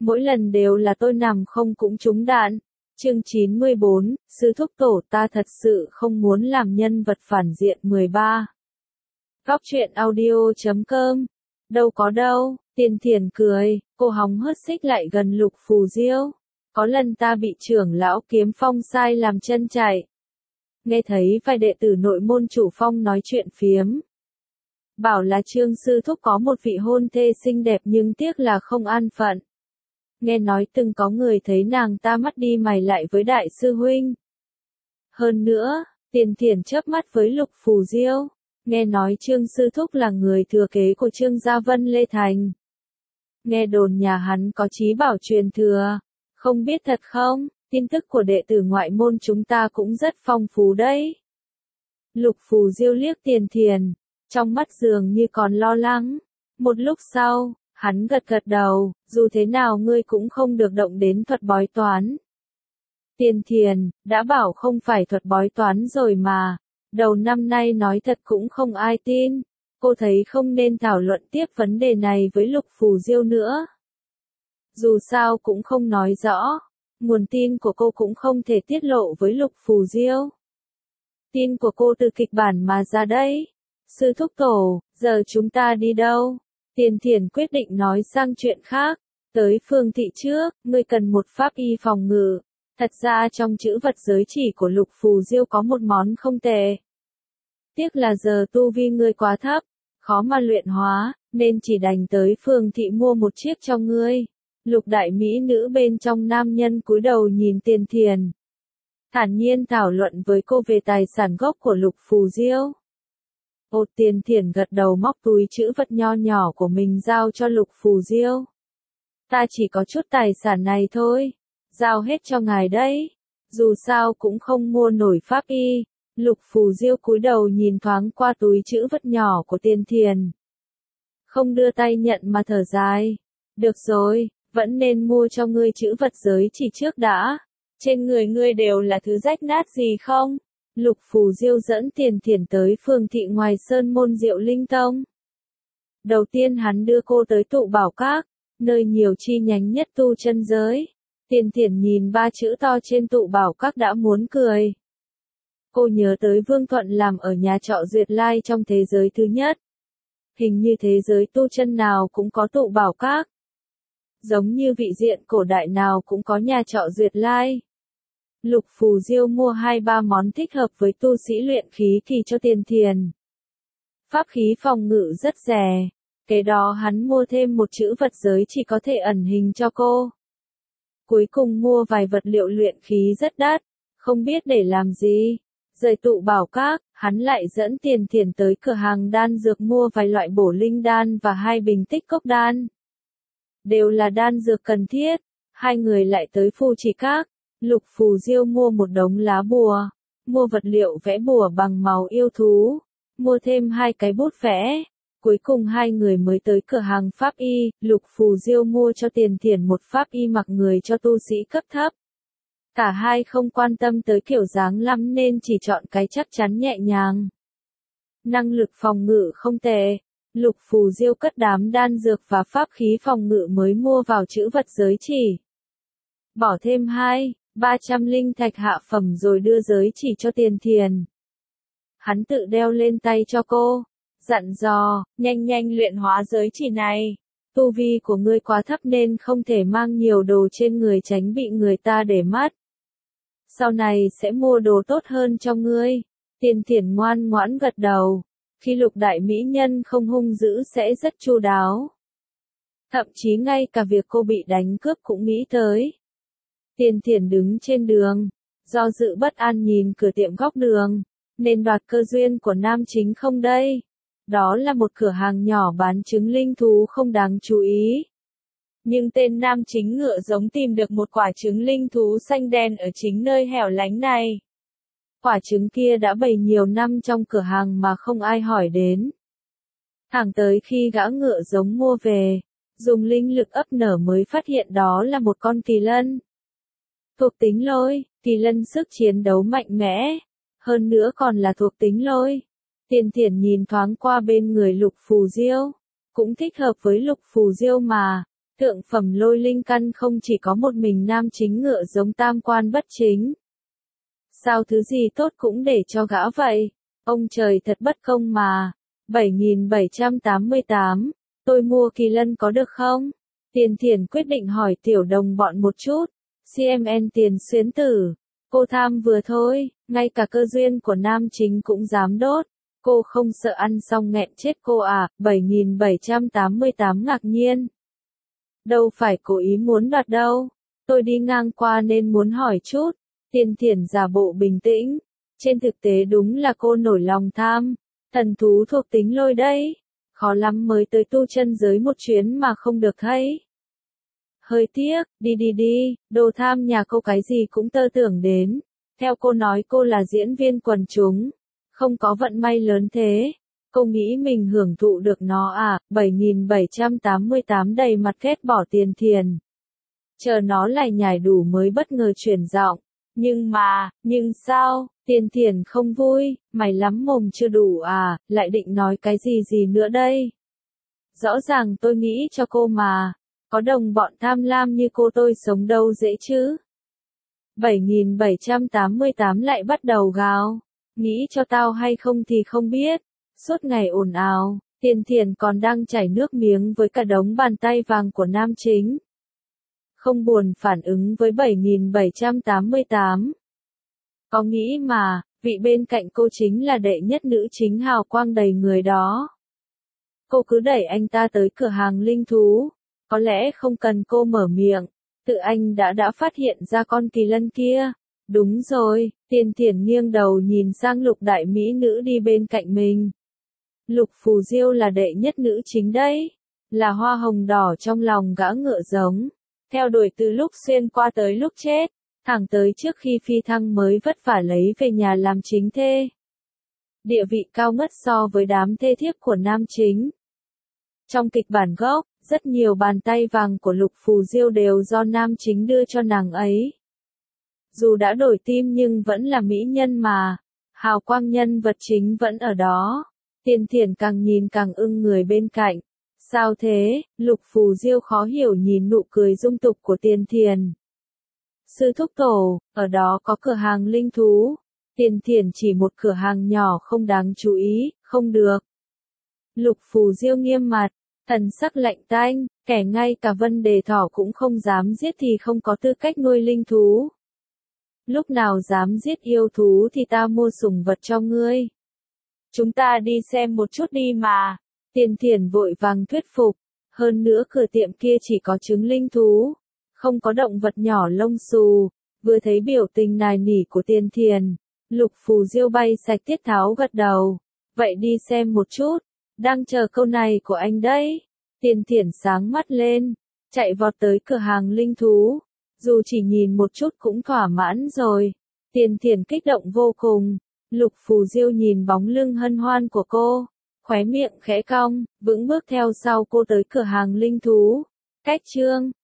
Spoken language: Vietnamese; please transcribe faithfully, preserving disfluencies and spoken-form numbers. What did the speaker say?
mỗi lần đều là tôi nằm không cũng trúng đạn. Chương chín mươi bốn, sư thúc tổ ta thật sự không muốn làm nhân vật phản diện mười ba. Góc truyện audio chấm com. Đâu có đâu, Tiền Thiền cười, cô hóng hớt xích lại gần Lục Phù Diêu. Có lần ta bị trưởng lão Kiếm Phong sai làm chân chạy. Nghe thấy vài đệ tử nội môn chủ phong nói chuyện phiếm. Bảo là Trương sư thúc có một vị hôn thê xinh đẹp nhưng tiếc là không an phận. Nghe nói từng có người thấy nàng ta mắt đi mày lại với đại sư huynh. Hơn nữa, Tiền Thiền chớp mắt với Lục Phù Diêu. Nghe nói Trương sư thúc là người thừa kế của Trương Gia Vân Lê Thành. Nghe đồn nhà hắn có chí bảo truyền thừa. Không biết thật không, tin tức của đệ tử ngoại môn chúng ta cũng rất phong phú đấy. Lục Phù Diêu liếc Tiền Thiền, trong mắt dường như còn lo lắng. Một lúc sau, hắn gật gật đầu, dù thế nào ngươi cũng không được động đến thuật bói toán. Tiền Thiền, đã bảo không phải thuật bói toán rồi mà, đầu năm nay nói thật cũng không ai tin, cô thấy không nên thảo luận tiếp vấn đề này với Lục Phù Diêu nữa. Dù sao cũng không nói rõ, nguồn tin của cô cũng không thể tiết lộ với Lục Phù Diêu. Tin của cô từ kịch bản mà ra đấy. Sư thúc tổ, giờ chúng ta đi đâu? Tiền Thiền quyết định nói sang chuyện khác. Tới Phương thị trước, ngươi cần một pháp y phòng ngự. Thật ra trong chữ vật giới chỉ của Lục Phù Diêu có một món không tệ. Tiếc là giờ tu vi ngươi quá thấp, khó mà luyện hóa, nên chỉ đành tới Phương thị mua một chiếc cho ngươi. Lục đại mỹ nữ bên trong nam nhân cúi đầu nhìn Tiền Thiền. Thản nhiên thảo luận với cô về tài sản gốc của Lục Phù Diêu. Ôt Tiền Thiền gật đầu móc túi chữ vật nho nhỏ của mình giao cho Lục Phù Diêu. Ta chỉ có chút tài sản này thôi, giao hết cho ngài đấy. Dù sao cũng không mua nổi pháp y. Lục Phù Diêu cúi đầu nhìn thoáng qua túi chữ vật nhỏ của Tiền Thiền. Không đưa tay nhận mà thở dài. Được rồi, vẫn nên mua cho ngươi chữ vật giới chỉ trước đã. Trên người ngươi đều là thứ rách nát gì không? Lục Phù Diêu dẫn Tiền Thiền tới Phương thị ngoài sơn môn Diệu Linh Tông. Đầu tiên hắn đưa cô tới tụ bảo các, nơi nhiều chi nhánh nhất tu chân giới. Tiền Thiền nhìn ba chữ to trên tụ bảo các đã muốn cười. Cô nhớ tới Vương Thuận làm ở nhà trọ Duyệt Lai trong thế giới thứ nhất. Hình như thế giới tu chân nào cũng có tụ bảo các. Giống như vị diện cổ đại nào cũng có nhà trọ Duyệt Lai. Lục Phù Diêu mua hai ba món thích hợp với tu sĩ luyện khí kỳ cho Tiền Thiền. Pháp khí phòng ngự rất rẻ. Kế đó hắn mua thêm một chữ vật giới chỉ có thể ẩn hình cho cô. Cuối cùng mua vài vật liệu luyện khí rất đắt, không biết để làm gì. Rời tụ bảo các, hắn lại dẫn Tiền Thiền tới cửa hàng đan dược mua vài loại bổ linh đan và hai bình tích cốc đan. Đều là đan dược cần thiết. Hai người lại tới Phù Chỉ Các. Lục Phù Diêu mua một đống lá bùa, mua vật liệu vẽ bùa bằng màu yêu thú, mua thêm hai cái bút vẽ. Cuối cùng hai người mới tới cửa hàng pháp y. Lục Phù Diêu mua cho Tiền Thiền một pháp y mặc người cho tu sĩ cấp thấp. Cả hai không quan tâm tới kiểu dáng lắm nên chỉ chọn cái chắc chắn nhẹ nhàng. Năng lực phòng ngự không tệ. Lục Phù Diêu cất đám đan dược và pháp khí phòng ngự mới mua vào chữ vật giới chỉ. Bỏ thêm hai, ba trăm linh thạch hạ phẩm rồi đưa giới chỉ cho Tiền Thiền. Hắn tự đeo lên tay cho cô, dặn dò, nhanh nhanh luyện hóa giới chỉ này. Tu vi của ngươi quá thấp nên không thể mang nhiều đồ trên người tránh bị người ta để mắt. Sau này sẽ mua đồ tốt hơn cho ngươi. Tiền Thiền ngoan ngoãn gật đầu. Khi Lục đại mỹ nhân không hung dữ sẽ rất chu đáo. Thậm chí ngay cả việc cô bị đánh cướp cũng nghĩ tới. Tiền Thiền đứng trên đường, do dự bất an nhìn cửa tiệm góc đường, nên đoạt cơ duyên của nam chính không đây? Đó là một cửa hàng nhỏ bán trứng linh thú không đáng chú ý. Nhưng tên nam chính ngựa giống tìm được một quả trứng linh thú xanh đen ở chính nơi hẻo lánh này. Quả trứng kia đã bày nhiều năm trong cửa hàng mà không ai hỏi đến. Thẳng tới khi gã ngựa giống mua về, dùng linh lực ấp nở mới phát hiện đó là một con kỳ lân. Thuộc tính lôi, kỳ lân sức chiến đấu mạnh mẽ, hơn nữa còn là thuộc tính lôi. Tiền Thiền nhìn thoáng qua bên người Lục Phù Diêu, cũng thích hợp với Lục Phù Diêu mà, Thượng phẩm lôi linh căn không chỉ có một mình nam chính ngựa giống tam quan bất chính. Sao thứ gì tốt cũng để cho gã vậy? Ông trời thật bất công mà. bảy nghìn bảy trăm tám mươi tám, tôi mua kỳ lân có được không? Tiền Thiền quyết định hỏi tiểu đồng bọn một chút. xê em en Tiền Xuyến Tử, cô tham vừa thôi, ngay cả cơ duyên của nam chính cũng dám đốt. Cô không sợ ăn xong nghẹn chết cô à? bảy nghìn bảy trăm tám mươi tám ngạc nhiên. Đâu phải cố ý muốn đoạt đâu. Tôi đi ngang qua nên muốn hỏi chút. Tiền Thiền giả bộ bình tĩnh. Trên thực tế đúng là cô nổi lòng tham. Thần thú thuộc tính lôi đấy. Khó lắm mới tới tu chân giới một chuyến mà không được hay. Hơi tiếc, đi đi đi, đồ tham nhà cô cái gì cũng tơ tưởng đến. Theo cô nói cô là diễn viên quần chúng. Không có vận may lớn thế. Cô nghĩ mình hưởng thụ được nó à? bảy nghìn bảy trăm tám mươi tám đầy mặt ghét bỏ Tiền Thiền. Chờ nó lải nhải đủ mới bất ngờ chuyển giọng. Nhưng mà, nhưng sao? Tiền Thiền không vui, mày lắm mồm chưa đủ à, lại định nói cái gì gì nữa đây? Rõ ràng tôi nghĩ cho cô mà, có đồng bọn tham lam như cô tôi sống đâu dễ chứ? bảy nghìn bảy trăm tám mươi tám lại bắt đầu gào, nghĩ cho tao hay không thì không biết, suốt ngày ồn ào, Tiền Thiền còn đang chảy nước miếng với cả đống bàn tay vàng của nam chính. Không buồn phản ứng với bảy nghìn bảy trăm tám mươi tám. Có nghĩ mà, vị bên cạnh cô chính là đệ nhất nữ chính hào quang đầy người đó. Cô cứ đẩy anh ta tới cửa hàng linh thú. Có lẽ không cần cô mở miệng, tự anh đã đã phát hiện ra con kỳ lân kia. Đúng rồi, Tiền Thiền nghiêng đầu nhìn sang Lục đại mỹ nữ đi bên cạnh mình. Lục Phù Diêu là đệ nhất nữ chính đấy, là hoa hồng đỏ trong lòng gã ngựa giống. Theo đuổi từ lúc xuyên qua tới lúc chết, thẳng tới trước khi phi thăng mới vất vả lấy về nhà làm chính thê. Địa vị cao ngất so với đám thê thiếp của nam chính. Trong kịch bản gốc, rất nhiều bàn tay vàng của Lục Phù Diêu đều do nam chính đưa cho nàng ấy. Dù đã đổi tim nhưng vẫn là mỹ nhân mà, hào quang nhân vật chính vẫn ở đó. Tiền Thiền càng nhìn càng ưng người bên cạnh. Sao thế? Lục Phù Diêu khó hiểu nhìn nụ cười dung tục của Tiền Thiền. Sư thúc tổ, ở đó có cửa hàng linh thú. Tiền Thiền chỉ một cửa hàng nhỏ không đáng chú ý, không được. Lục Phù Diêu nghiêm mặt, thần sắc lạnh tanh, kẻ ngay cả Vân Đề Thỏ cũng không dám giết thì không có tư cách nuôi linh thú. Lúc nào dám giết yêu thú thì ta mua sủng vật cho ngươi. Chúng ta đi xem một chút đi mà. Tiền Thiền vội vàng thuyết phục. Hơn nữa cửa tiệm kia chỉ có trứng linh thú, không có động vật nhỏ lông xù. Vừa thấy biểu tình nài nỉ của Tiền Thiền, Lục Phù Diêu bay sạch tiết tháo gật đầu. Vậy đi xem một chút, đang chờ câu này của anh đấy. Tiền Thiền sáng mắt lên, chạy vọt tới cửa hàng linh thú. Dù chỉ nhìn một chút cũng thỏa mãn rồi. Tiền Thiền kích động vô cùng. Lục Phù Diêu nhìn bóng lưng hân hoan của cô, khóe miệng khẽ cong, vững bước theo sau cô tới cửa hàng linh thú. Cách chương